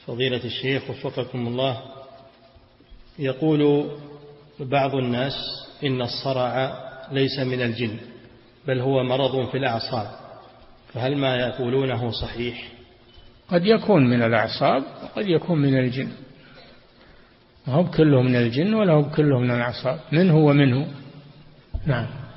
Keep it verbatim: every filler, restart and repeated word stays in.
فضيلة الشيخ وفقكم الله، يقول بعض الناس إن الصرع ليس من الجن بل هو مرض في الأعصاب، فهل ما يقولونه صحيح؟ قد يكون من الأعصاب وقد يكون من الجن، ما هو كله من الجن ولا هو كله من الأعصاب، منه ومنه. نعم.